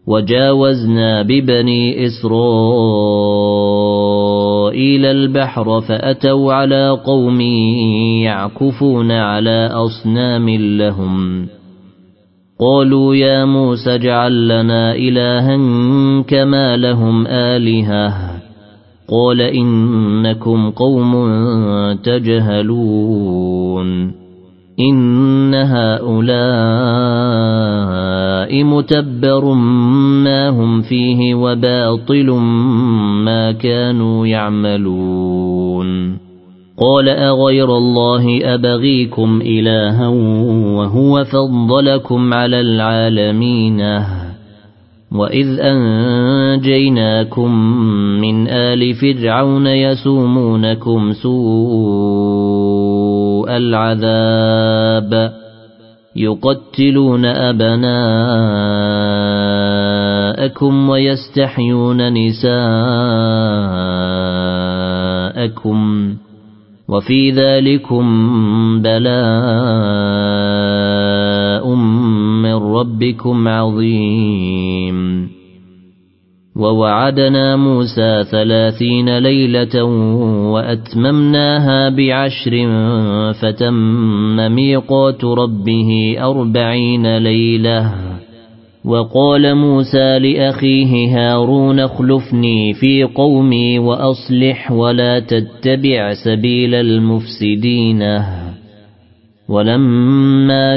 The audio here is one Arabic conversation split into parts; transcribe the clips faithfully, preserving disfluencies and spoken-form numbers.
وجاوزنا ببني إسرائيل البحر فأتوا على قوم يعكفون على أصنام لهم قالوا يا موسى اجعل لنا إلها كما لهم آلهة قال إنكم قوم تجهلون إن هؤلاء متبر ما هم فيه وباطل ما كانوا يعملون قال أغير الله أبغيكم إلها وهو فضلكم على العالمين وإذ أنجيناكم من آل فرعون يسومونكم سوء العذاب يقتلون أبناءكم ويستحيون نساءكم وفي ذلكم بلاء من ربكم عظيم ووعدنا موسى ثلاثين ليلة وأتممناها بعشر فتم ميقات ربه أربعين ليلة وقال موسى لأخيه هارون اخلفني في قومي وأصلح ولا تتبع سبيل المفسدين ولما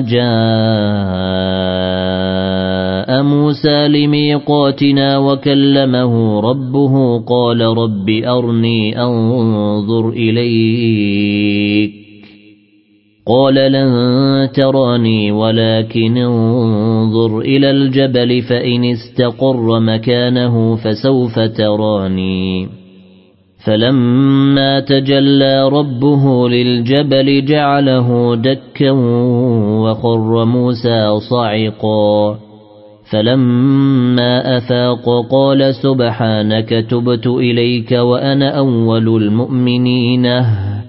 جاء موسى لميقاتنا وكلمه ربه قال رب أرني أنظر إليك قال لن تراني ولكن انظر إلى الجبل فإن استقر مكانه فسوف تراني فلما تجلى ربه للجبل جعله دكا وخر موسى صعقا فلما أفاق قال سبحانك تبت إليك وأنا أول المؤمنين